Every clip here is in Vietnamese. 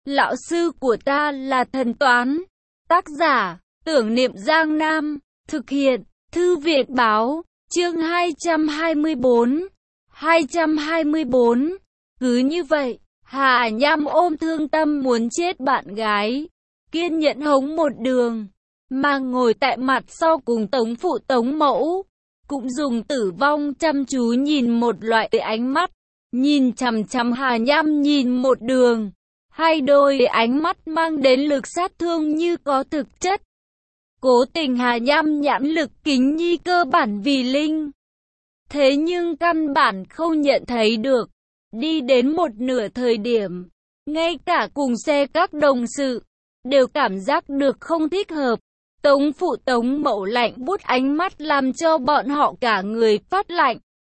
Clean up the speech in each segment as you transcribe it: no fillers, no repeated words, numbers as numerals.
Lão sư của ta là thần toán. Tác giả, Tưởng Niệm Giang Nam. Thực hiện, Thư viện Báo. Chương 224. 224. Cứ như vậy, Hà Nham ôm thương tâm muốn chết bạn gái, kiên nhẫn hống một đường, mà ngồi tại mặt sau cùng Tống phụ Tống mẫu, cũng dùng tử vong chăm chú nhìn một loại ánh mắt, nhìn chằm chằm Hà Nham nhìn một đường, hai đôi ánh mắt mang đến lực sát thương như có thực chất. Cố tình Hà Nham nhãn lực kính nhi cơ bản vì linh, thế nhưng căn bản không nhận thấy được. Đi đến một nửa thời điểm, ngay cả cùng xe các đồng sự đều cảm giác được không thích hợp. Tống phụ Tống mẫu lạnh bút ánh mắt làm cho bọn họ cả người phát lạnh.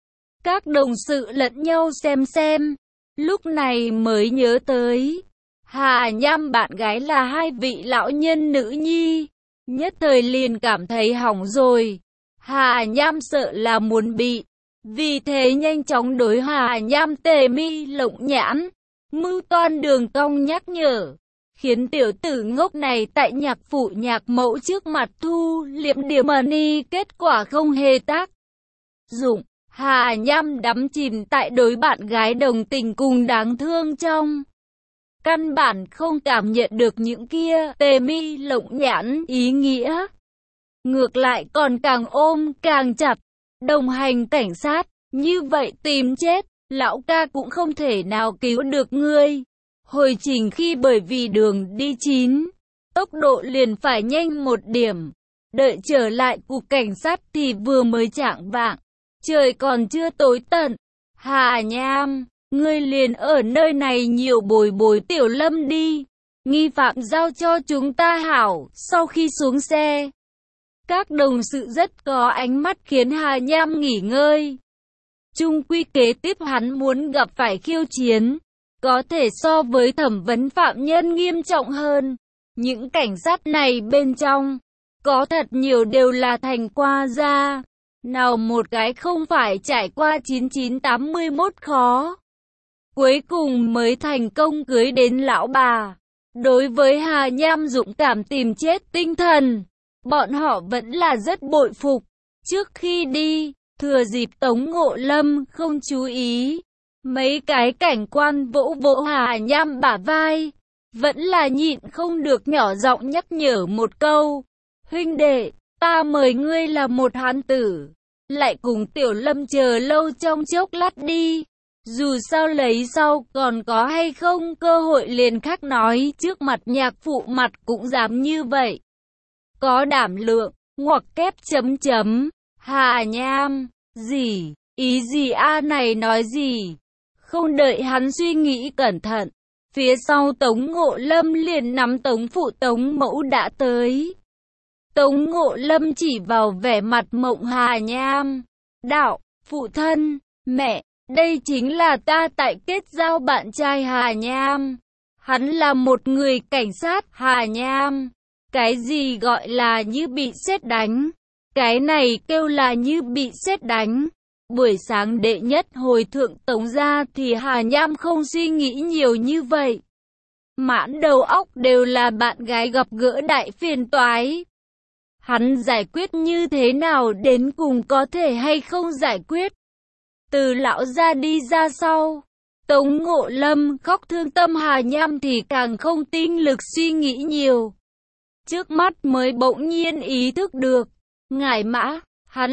Các đồng sự lẫn nhau xem, lúc này mới nhớ tới Hà Nham bạn gái là hai vị lão nhân nữ nhi, nhất thời liền cảm thấy hỏng rồi. Hà Nham sợ là muốn bị, vì thế nhanh chóng đối Hà Nham tề mi lộng nhãn, mưu toan đường cong nhắc nhở, khiến tiểu tử ngốc này tại nhạc phụ nhạc mẫu trước mặt thu liệm điểm money, kết quả không hề tác dụng. Hà Nham đắm chìm tại đối bạn gái đồng tình cùng đáng thương trong, căn bản không cảm nhận được những kia tề mi lộng nhãn ý nghĩa, ngược lại còn càng ôm càng chặt. Đồng hành cảnh sát, như vậy tìm chết, lão ca cũng không thể nào cứu được ngươi. Hồi trình khi bởi vì đường đi chín, tốc độ liền phải nhanh một điểm. Đợi trở lại cục cảnh sát thì vừa mới chạng vạng, trời còn chưa tối tận. Hà Nham, ngươi liền ở nơi này nhiều bồi bồi Tiểu Lâm đi. Nghi phạm giao cho chúng ta hảo. Sau khi xuống xe, các đồng sự rất có ánh mắt khiến Hà Nham nghỉ ngơi. Chung quy kế tiếp hắn muốn gặp phải khiêu chiến, có thể so với thẩm vấn phạm nhân nghiêm trọng hơn. Những cảnh sát này bên trong, có thật nhiều đều là thành qua gia. Nào một cái không phải trải qua 9981 khó, cuối cùng mới thành công cưới đến lão bà. Đối với Hà Nham dũng cảm tìm chết tinh thần, bọn họ vẫn là rất bội phục. Trước khi đi, thừa dịp Tống Ngộ Lâm không chú ý, mấy cái cảnh quan vỗ vỗ Hà Nham bả vai, vẫn là nhịn không được nhỏ giọng nhắc nhở một câu. Huynh đệ, ta mời ngươi là một hán tử, lại cùng Tiểu Lâm chờ lâu trong chốc lát đi. Dù sao lấy sau còn có hay không cơ hội liền khác nói, trước mặt nhạc phụ mặt cũng dám như vậy. Có đảm lượng, ngoặc kép chấm chấm. Hà Nham, gì, ý gì a này nói gì? Không đợi hắn suy nghĩ cẩn thận, phía sau Tống Ngộ Lâm liền nắm Tống phụ Tống mẫu đã tới. Tống Ngộ Lâm chỉ vào vẻ mặt mộng Hà Nham, đạo, phụ thân, mẹ, đây chính là ta tại kết giao bạn trai Hà Nham. Hắn là một người cảnh sát. Hà Nham, cái gì gọi là như bị sét đánh? Cái này kêu là như bị sét đánh. Buổi sáng đệ nhất hồi thượng Tống gia thì Hà Nham không suy nghĩ nhiều như vậy. Mãn đầu óc đều là bạn gái gặp gỡ đại phiền toái. Hắn giải quyết như thế nào, đến cùng có thể hay không giải quyết? Từ lão gia đi ra sau, Tống Ngộ Lâm khóc thương tâm, Hà Nham thì càng không tinh lực suy nghĩ nhiều. Trước mắt mới bỗng nhiên ý thức được, ngải mã, hắn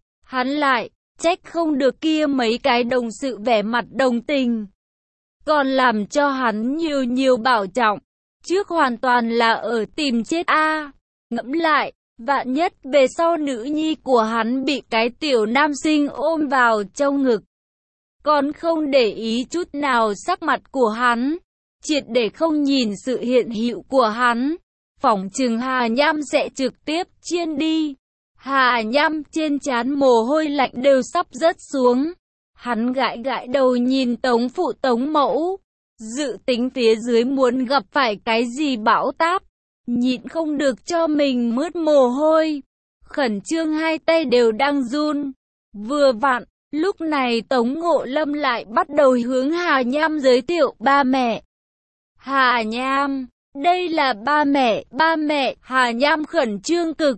lại, trách không được kia mấy cái đồng sự vẻ mặt đồng tình, còn làm cho hắn nhiều bảo trọng, trước hoàn toàn là ở tìm chết a. Ngẫm lại, vạn nhất về sau nữ nhi của hắn bị cái tiểu nam sinh ôm vào trong ngực, còn không để ý chút nào sắc mặt của hắn, triệt để không nhìn sự hiện hữu của hắn, phỏng chừng Hà Nham sẽ trực tiếp chiên đi. Hà Nham trên trán mồ hôi lạnh đều sắp rớt xuống. Hắn gãi đầu nhìn Tống phụ Tống mẫu, dự tính phía dưới muốn gặp phải cái gì bão táp, nhịn không được cho mình mướt mồ hôi, khẩn trương hai tay đều đang run. Vừa vặn, lúc này Tống Ngộ Lâm lại bắt đầu hướng Hà Nham giới thiệu ba mẹ. Hà Nham, đây là ba mẹ, Hà Nham khẩn trương cực.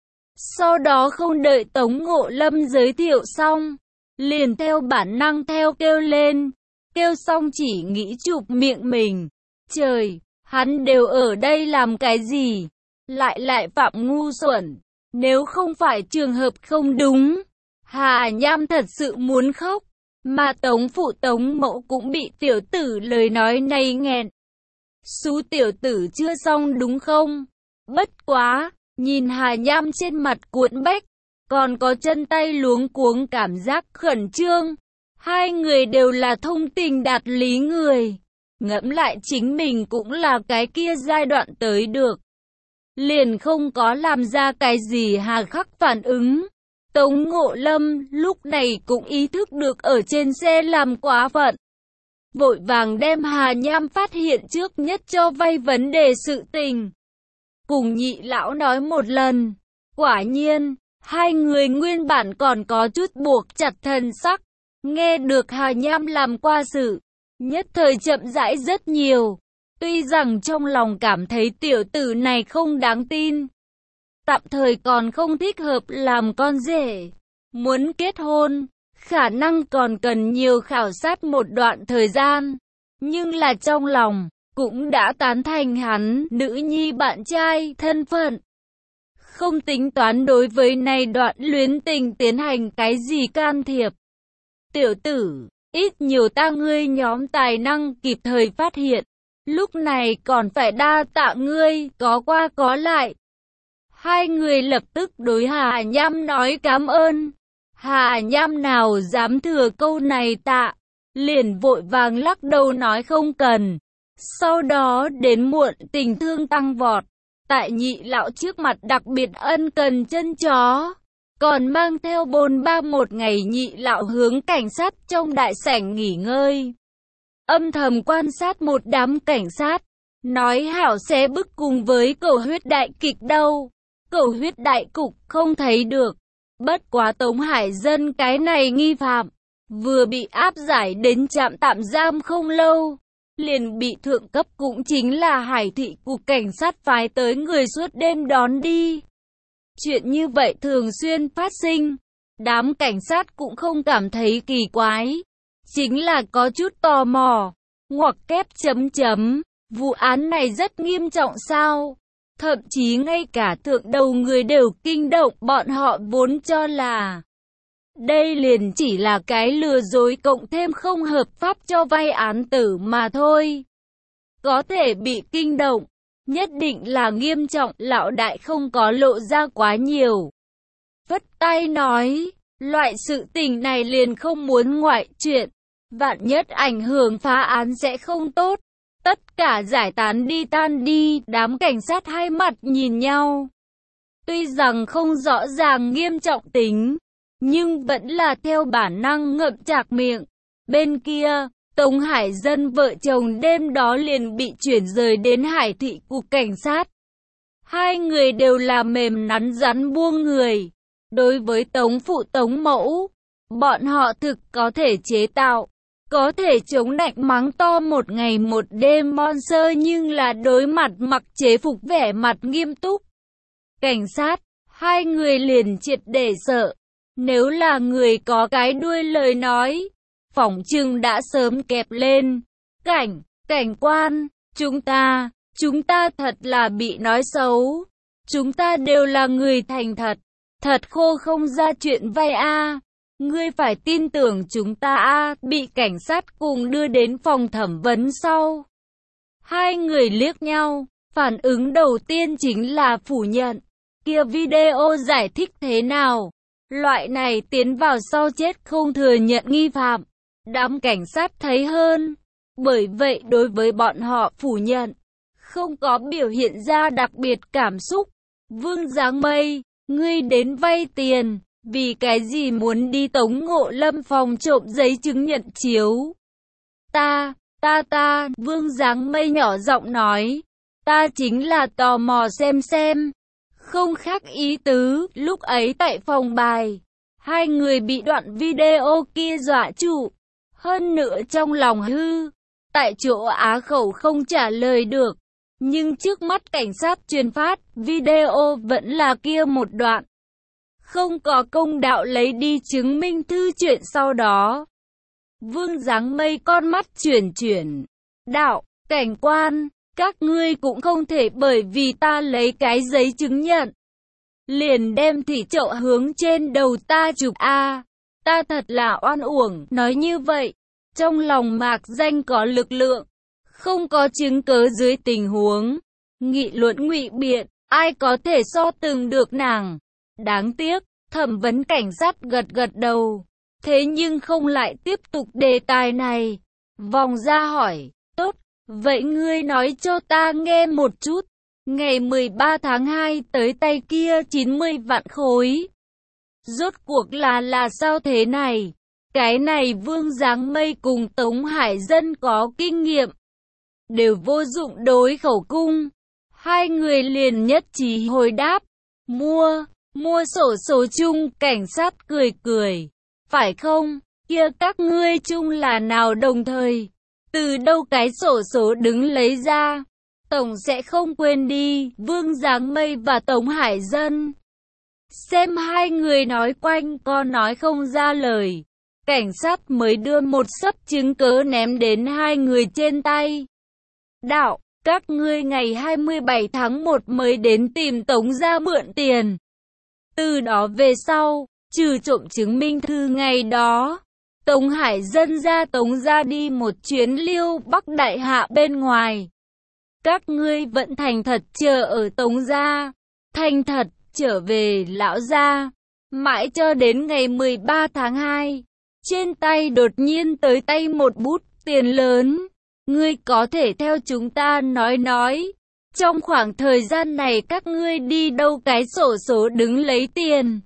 Sau đó không đợi Tống Ngộ Lâm giới thiệu xong, liền theo bản năng theo kêu lên, kêu xong chỉ nghĩ chụp miệng mình. Trời, hắn đều ở đây làm cái gì? Lại phạm ngu xuẩn, nếu không phải trường hợp không đúng. Hà Nham thật sự muốn khóc, mà Tống Phụ Tống Mẫu cũng bị tiểu tử lời nói này nghẹn. Xú tiểu tử chưa xong đúng không? Bất quá, nhìn Hà Nham trên mặt cuộn bách, còn có chân tay luống cuống cảm giác khẩn trương. Hai người đều là thông tình đạt lý người. Ngẫm lại chính mình cũng là cái kia giai đoạn tới được. Liền không có làm ra cái gì hà khắc phản ứng. Tống Ngộ Lâm lúc này cũng ý thức được ở trên xe làm quá phận. Vội vàng đem Hà Nham phát hiện trước nhất cho vay vấn đề sự tình. Cùng nhị lão nói một lần. Quả nhiên, hai người nguyên bản còn có chút buộc chặt thần sắc. Nghe được Hà Nham làm qua sự, nhất thời chậm rãi rất nhiều. Tuy rằng trong lòng cảm thấy tiểu tử này không đáng tin, tạm thời còn không thích hợp làm con rể. Muốn kết hôn, khả năng còn cần nhiều khảo sát một đoạn thời gian. Nhưng là trong lòng, cũng đã tán thành hắn, nữ nhi bạn trai, thân phận. Không tính toán đối với này đoạn luyến tình tiến hành cái gì can thiệp. Tiểu tử, ít nhiều ta ngươi nhóm tài năng kịp thời phát hiện. Lúc này còn phải đa tạ ngươi, có qua có lại. Hai người lập tức đối Hà Nham nói cảm ơn. Hà Nham nào dám thừa câu này tạ, liền vội vàng lắc đầu nói không cần. Sau đó đến muộn tình thương tăng vọt, tại nhị lão trước mặt đặc biệt ân cần chân chó. Còn mang theo bồn ba một ngày nhị lão hướng cảnh sát trong đại sảnh nghỉ ngơi. Âm thầm quan sát một đám cảnh sát, nói hảo sẽ bức cùng với cầu huyết đại kịch đâu. Cầu huyết đại cục không thấy được. Bất quá Tống Hải Dân cái này nghi phạm, vừa bị áp giải đến trạm tạm giam không lâu, liền bị thượng cấp cũng chính là Hải thị cục cảnh sát phái tới người suốt đêm đón đi. Chuyện như vậy thường xuyên phát sinh, đám cảnh sát cũng không cảm thấy kỳ quái, chính là có chút tò mò. Ngoặc kép chấm chấm, vụ án này rất nghiêm trọng sao? Thậm chí ngay cả thượng đầu người đều kinh động, bọn họ vốn cho là đây liền chỉ là cái lừa dối cộng thêm không hợp pháp cho vay án tử mà thôi. Có thể bị kinh động, nhất định là nghiêm trọng, lão đại không có lộ ra quá nhiều. Vất tay nói, loại sự tình này liền không muốn ngoại chuyện, vạn nhất ảnh hưởng phá án sẽ không tốt. Tất cả giải tán đi tan đi, đám cảnh sát hai mặt nhìn nhau. Tuy rằng không rõ ràng nghiêm trọng tính, nhưng vẫn là theo bản năng ngậm chặt miệng. Bên kia, Tống Hải Dân vợ chồng đêm đó liền bị chuyển rời đến Hải thị cục cảnh sát. Hai người đều là mềm nắn rắn buông người. Đối với Tống Phụ Tống Mẫu, bọn họ thực có thể chế tạo, có thể chống lạnh mắng to một ngày một đêm monster, nhưng là đối mặt mặc chế phục vẻ mặt nghiêm túc cảnh sát, hai người liền triệt để sợ. Nếu là người có cái đuôi lời nói, phỏng chừng đã sớm kẹp lên. Cảnh quan, chúng ta thật là bị nói xấu. Chúng ta đều là người thành thật, thật khô không ra chuyện vay a. Ngươi phải tin tưởng chúng ta a. Bị cảnh sát cùng đưa đến phòng thẩm vấn sau. Hai người liếc nhau, phản ứng đầu tiên chính là phủ nhận. Kia video giải thích thế nào? Loại này tiến vào sau chết không thừa nhận nghi phạm. Đám cảnh sát thấy hơn. Bởi vậy đối với bọn họ phủ nhận, không có biểu hiện ra đặc biệt cảm xúc. Vương Giáng Mây, ngươi đến vay tiền, vì cái gì muốn đi Tống Ngộ Lâm phòng trộm giấy chứng nhận chiếu? Ta, Vương Giáng Mây nhỏ giọng nói, ta chính là tò mò xem. Không khác ý tứ, lúc ấy tại phòng bài, hai người bị đoạn video kia dọa trụ, hơn nữa trong lòng hư, Tại chỗ á khẩu không trả lời được. Nhưng trước mắt cảnh sát truyền phát, video vẫn là kia một đoạn. Không có công đạo lấy đi chứng minh thư chuyện sau đó. Vương Dáng Mây con mắt chuyển. Đạo, cảnh quan, các ngươi cũng không thể bởi vì ta lấy cái giấy chứng nhận. Liền đem thủy chậu hướng trên đầu ta chụp a. Ta thật là oan uổng, nói như vậy. Trong lòng Mạc Danh có lực lượng, không có chứng cớ dưới tình huống nghị luận ngụy biện, ai có thể so từng được nàng. Đáng tiếc, thẩm vấn cảnh sát gật đầu, thế nhưng không lại tiếp tục đề tài này. Vòng ra hỏi, tốt, vậy ngươi nói cho ta nghe một chút, ngày 13 tháng 2 tới tay kia 90 vạn khối. Rốt cuộc là sao thế này? Cái này Vương Dáng Mây cùng Tống Hải Dân có kinh nghiệm, đều vô dụng đối khẩu cung. Hai người liền nhất trí hồi đáp, mua sổ số chung. Cảnh sát cười, phải không, kia các ngươi chung là nào đồng thời, từ đâu cái sổ số đứng lấy ra, tổng sẽ không quên đi. Vương Dáng Mây và Tống Hải Dân xem hai người nói quanh co nói không ra lời, cảnh sát mới đưa một xấp chứng cớ ném đến hai người trên tay. Đạo, các ngươi ngày 27 tháng 1 mới đến tìm Tống gia mượn tiền. Từ đó về sau, trừ trộm chứng minh thư ngày đó, Tống Hải Dân ra Tống gia đi một chuyến Liêu Bắc Đại Hạ bên ngoài. Các ngươi vẫn thành thật chờ ở Tống gia, thành thật trở về lão gia, mãi cho đến ngày 13 tháng 2, trên tay đột nhiên tới tay một bút tiền lớn. Ngươi có thể theo chúng ta nói, trong khoảng thời gian này các ngươi đi đâu cái sổ số đứng lấy tiền.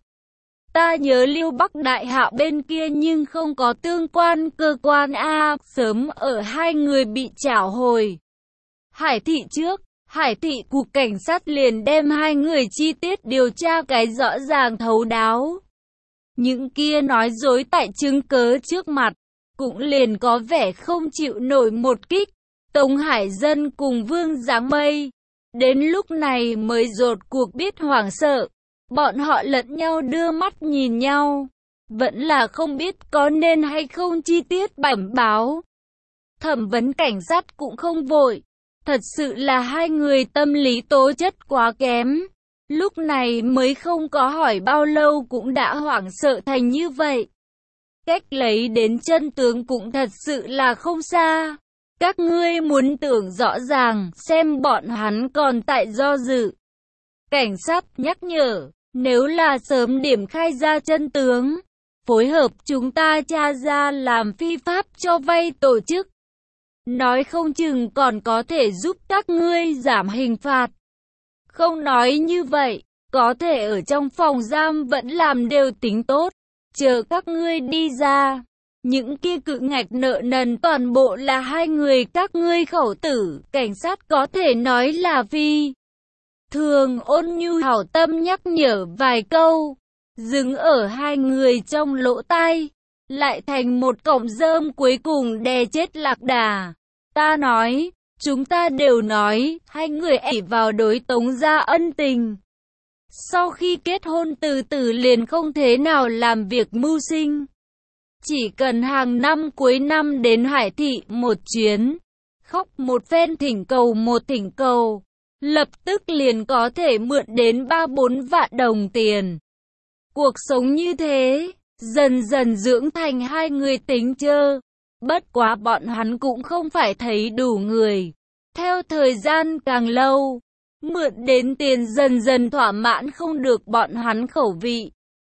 Ta nhớ Liêu Bắc Đại Hạ bên kia nhưng không có tương quan cơ quan a. Sớm ở hai người bị trảo hồi Hải thị trước, Hải thị cục cảnh sát liền đem hai người chi tiết điều tra cái rõ ràng thấu đáo. Những kia nói dối tại chứng cớ trước mặt, cũng liền có vẻ không chịu nổi một kích. Tống Hải Dân cùng Vương Dáng Mây đến lúc này mới rốt cuộc biết hoảng sợ. Bọn họ lẫn nhau đưa mắt nhìn nhau, vẫn là không biết có nên hay không chi tiết bẩm báo. Thẩm vấn cảnh sát cũng không vội, thật sự là hai người tâm lý tố chất quá kém. Lúc này mới không có hỏi bao lâu cũng đã hoảng sợ thành như vậy. Cách lấy đến chân tướng cũng thật sự là không xa. Các ngươi muốn tưởng rõ ràng, xem bọn hắn còn tại do dự. Cảnh sát nhắc nhở, nếu là sớm điểm khai ra chân tướng, phối hợp chúng ta tra ra làm phi pháp cho vay tổ chức, nói không chừng còn có thể giúp các ngươi giảm hình phạt. Không nói như vậy, có thể ở trong phòng giam vẫn làm đều tính tốt, chờ các ngươi đi ra. Những kia cự ngạch nợ nần toàn bộ là hai người các ngươi khẩu tử. Cảnh sát có thể nói là phi thường ôn nhu hảo tâm nhắc nhở vài câu, dừng ở hai người trong lỗ tai, lại thành một cọng rơm cuối cùng đè chết lạc đà. Ta nói, chúng ta đều nói, hai người ỷ vào đối Tống gia ân tình. Sau khi kết hôn từ từ liền không thế nào làm việc mưu sinh. Chỉ cần hàng năm cuối năm đến Hải thị một chuyến, khóc một phen thỉnh cầu một thỉnh cầu, lập tức liền có thể mượn đến 3-4 vạn đồng tiền. Cuộc sống như thế, dần dần dưỡng thành hai người tính chơ. Bất quá bọn hắn cũng không phải thấy đủ người. Theo thời gian càng lâu, mượn đến tiền dần dần thỏa mãn không được bọn hắn khẩu vị.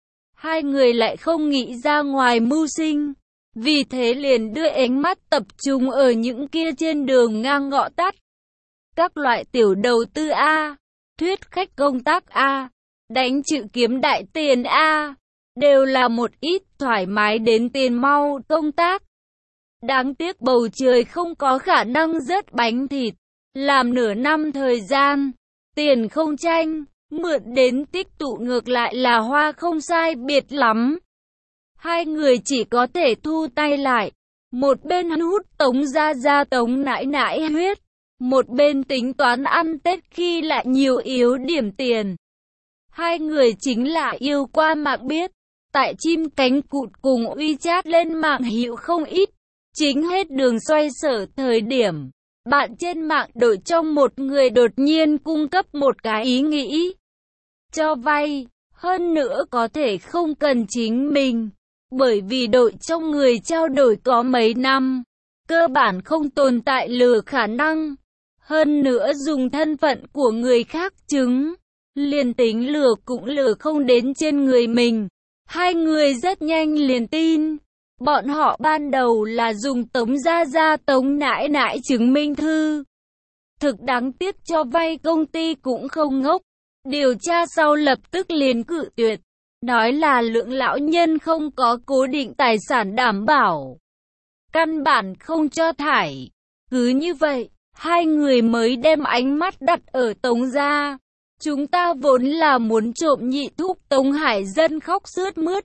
Hai người lại không nghĩ ra ngoài mưu sinh, vì thế liền đưa ánh mắt tập trung ở những kia trên đường ngang ngõ tắt. Các loại tiểu đầu tư A, thuyết khách công tác A, đánh chữ kiếm đại tiền A, đều là một ít thoải mái đến tiền mau công tác. Đáng tiếc bầu trời không có khả năng rớt bánh thịt, làm nửa năm thời gian, tiền không tranh, mượn đến tích tụ ngược lại là hoa không sai biệt lắm. Hai người chỉ có thể thu tay lại, Một bên hút Tống gia gia Tống nãi nãi huyết, một bên tính toán ăn Tết khi lại nhiều yếu điểm tiền. Hai người chính là yêu qua mạng biết, tại chim cánh cụt cùng WeChat lên mạng hữu không ít. Chính hết đường xoay sở thời điểm, bạn trên mạng đội trong một người đột nhiên cung cấp một cái ý nghĩ cho vay, hơn nữa có thể không cần chính mình, bởi vì đội trong người trao đổi có mấy năm, cơ bản không tồn tại lừa khả năng, hơn nữa dùng thân phận của người khác chứng, liền tính lừa cũng lừa không đến trên người mình. Hai người rất nhanh liền tin. Bọn họ ban đầu là dùng Tống gia gia Tống nãi nãi chứng minh thư. Thực đáng tiếc cho vay công ty cũng không ngốc. Điều tra sau lập tức liền cự tuyệt. Nói là Lượng lão nhân không có cố định tài sản đảm bảo. Căn bản không cho thải. Cứ như vậy, hai người mới đem ánh mắt đặt ở Tống gia. Chúng ta vốn là muốn trộm nhị thúc Tống Hải Dân khóc sướt mướt.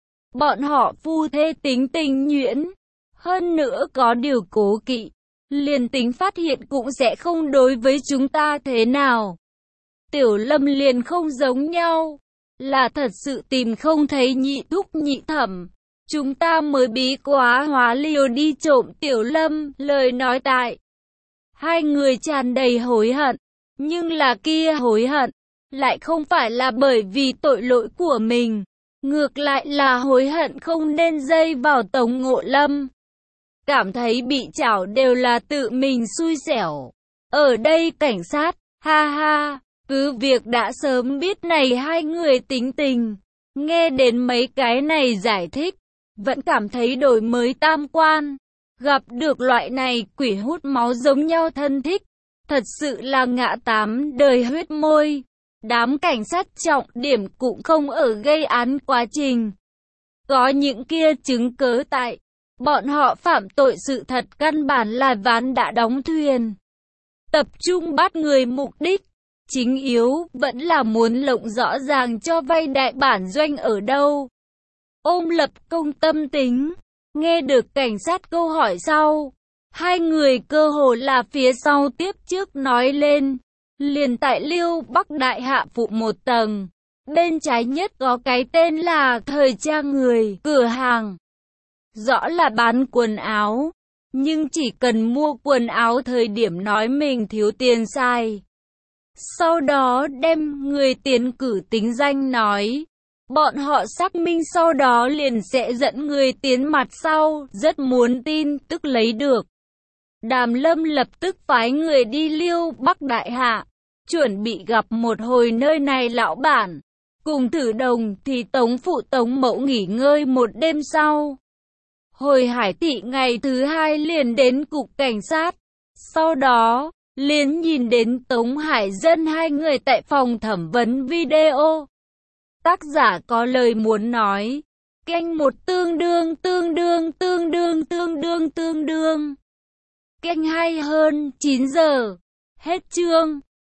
Bọn họ phu thê tính tình nhuyễn, hơn nữa có điều cố kỵ, liền tính phát hiện cũng sẽ không đối với chúng ta thế nào. Tiểu Lâm liền không giống nhau, là thật sự tìm không thấy nhị thúc nhị thẩm. Chúng ta mới bí quá hóa liều đi trộm Tiểu Lâm, lời nói tại. Hai người tràn đầy hối hận, nhưng là kia hối hận, lại không phải là bởi vì tội lỗi của mình. Ngược lại là hối hận không nên dây vào Tống Ngộ Lâm. Cảm thấy bị chảo đều là tự mình xui xẻo. Ở đây cảnh sát, ha ha, cứ việc đã sớm biết này hai người tính tình. Nghe đến mấy cái này giải thích, vẫn cảm thấy đổi mới tam quan. Gặp được loại này quỷ hút máu giống nhau thân thích, thật sự là ngã tám đời huyết môi. Đám cảnh sát trọng điểm cũng không ở gây án quá trình. Có những kia chứng cớ tại, bọn họ phạm tội sự thật căn bản là ván đã đóng thuyền. Tập trung bắt người mục đích, chính yếu vẫn là muốn lộng rõ ràng cho vay đại bản doanh ở đâu. Ôm lập công tâm tính, nghe được cảnh sát câu hỏi sau. Hai người cơ hồ là phía sau tiếp trước nói lên. Liền tại Liêu Bắc Đại Hạ phụ một tầng, bên trái nhất có cái tên là thời trang người, cửa hàng. Rõ là bán quần áo, nhưng chỉ cần mua quần áo thời điểm nói mình thiếu tiền sai. Sau đó đem người tiến cử tính danh nói, bọn họ xác minh sau đó liền sẽ dẫn người tiến mặt sau, rất muốn tin tức lấy được. Đàm Lâm lập tức phái người đi Liêu Bắc Đại Hạ, chuẩn bị gặp một hồi nơi này lão bản. Cùng Thử Đồng thì Tống phụ Tống mẫu nghỉ ngơi một đêm sau. Hồi Hải Thị ngày thứ hai liền đến cục cảnh sát. Sau đó, liền nhìn đến Tống Hải Dân hai người tại phòng thẩm vấn video. Tác giả có lời muốn nói. Kênh một tương đương. Kênh 2 hơn 9 giờ. Hết chương.